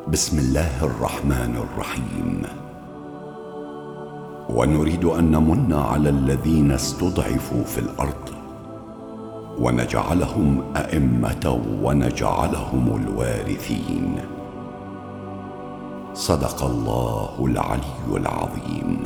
بسم الله الرحمن الرحيم. ونريد أن نمن على الذين استضعفوا في الأرض ونجعلهم أئمة ونجعلهم الوارثين. صدق الله العلي العظيم.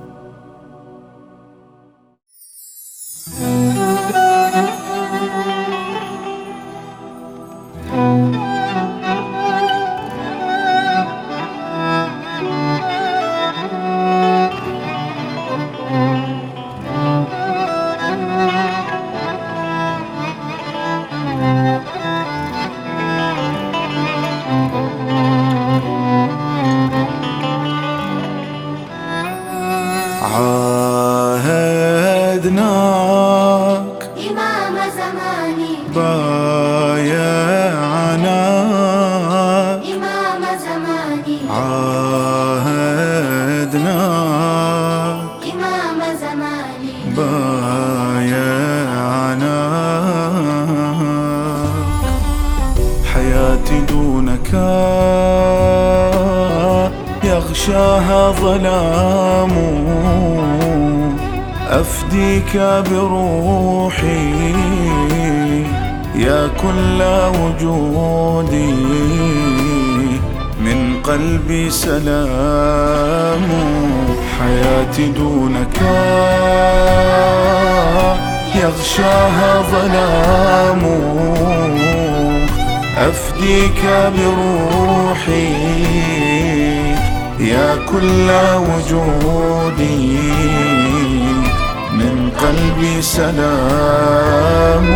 عاهدناك إمام زماني، بايعنا إمام زماني، عاهدناك إمام زماني، بايعنا حياتي دونك يغشاها ظلام، أفديك بروحي يا كل وجودي، من قلبي سلام. حياتي دونك يغشاها ظلام، أفديك بروحي يا كل وجودي، من قلبي سلام.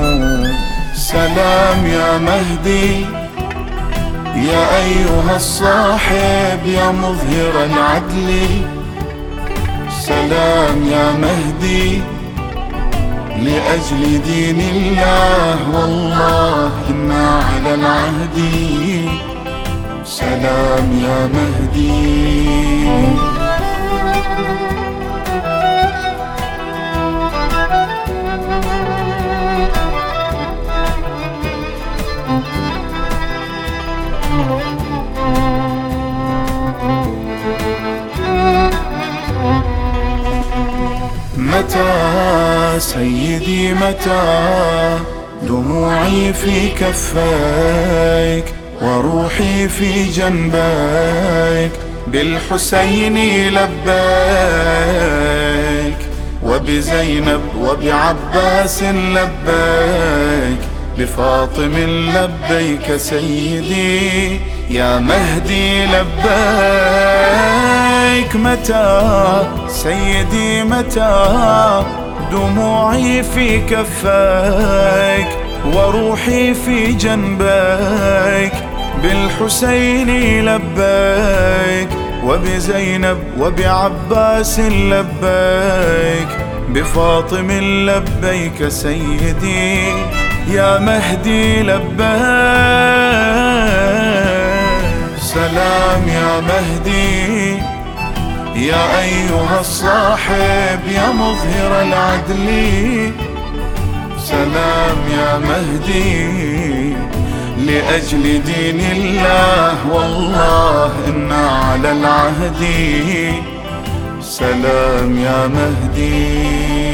سلام يا مهدي يا أيها الصاحب يا مظهر العدل، سلام يا مهدي لأجل دين الله، والله إنا على العهد. سلام يا مهدي. متى سيدي متى دموعي في كفيك وروحي في جنبيك، بالحسين لبيك وبزينب وبعباس لبيك، بفاطم لبيك سيدي يا مهدي لبيك. متى سيدي متى دموعي في كفيك وروحي في جنبيك، بالحسين لبيك وبزينب وبعباس لبيك، بفاطم لبيك سيدي يا مهدي لبيك. سلام يا مهدي يا أيها الصاحب يا مظهر العدل، سلام يا مهدي لأجل دين الله، والله إنا على العهد. سلام يا مهدي.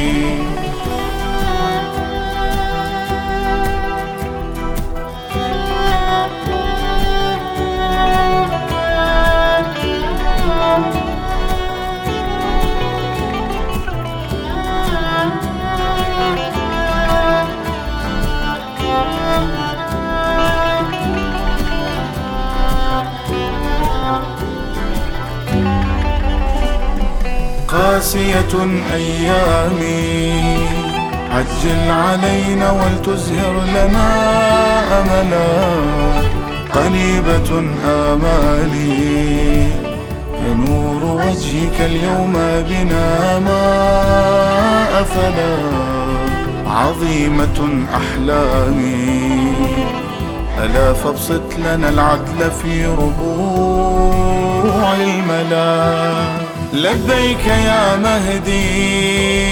قاسية أيامي عجل علينا ولتزهر لنا أملا، قريبة آمالي كنور وجهك اليوم بنا ما أفلا، عظيمة أحلامي ألا فابسط لنا العدل في ربوع الملا. لبيك يا مهدي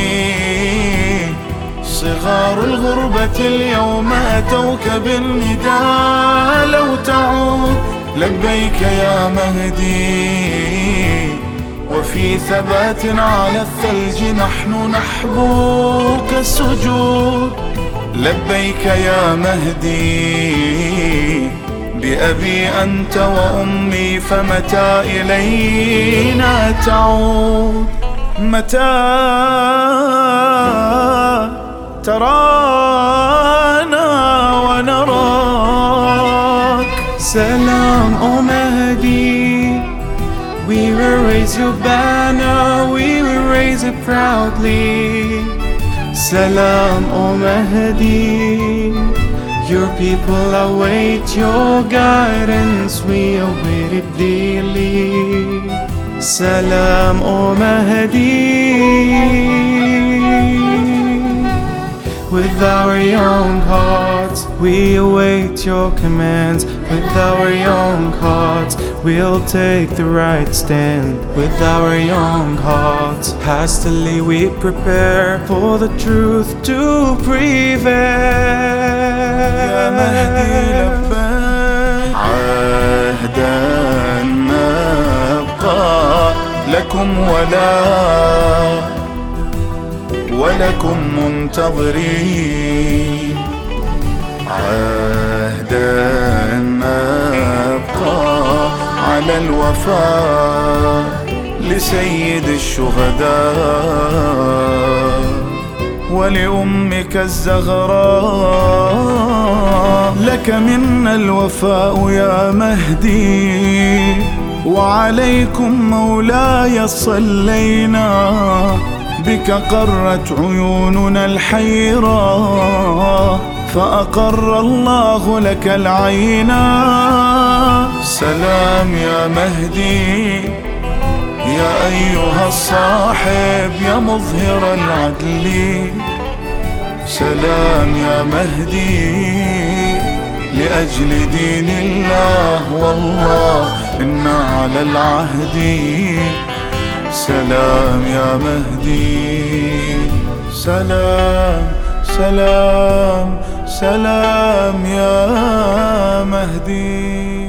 صغار الغربة اليوم أتوك بالنداء، لو تعود لبيك يا مهدي، وفي ثبات على الثلج نحن نحبوك السجود. لبيك يا مهدي، بأبي أنت وأمي، فمتى إلينا تعود؟ متى ترانا ونراك؟ Salam, O Mahdi, we will raise your banner, we will raise it proudly. Salam, O Mahdi, your people await your guidance, we await it daily. Salam, O Mahdi, with our young hearts we await your commands. With our young hearts we'll take the right stand. With our young hearts hastily we prepare for the truth to prevail. يا مهدي لبيك، عهدا نبقى لكم ولكم منتظرين. عهدا نبقى على الوفاء لسيد الشهداء ولأمك الزغراء. لك منا الوفاء يا مهدي، وعليكم مولاي صلينا. بك قرت عيوننا الحيرة، فأقر الله لك العينا. سلام يا مهدي، يا أيها الصاحب يا مظهر العدل. سلام يا مهدي، لأجل دين الله والله إنا على العهد. سلام يا مهدي، سلام سلام سلام يا مهدي.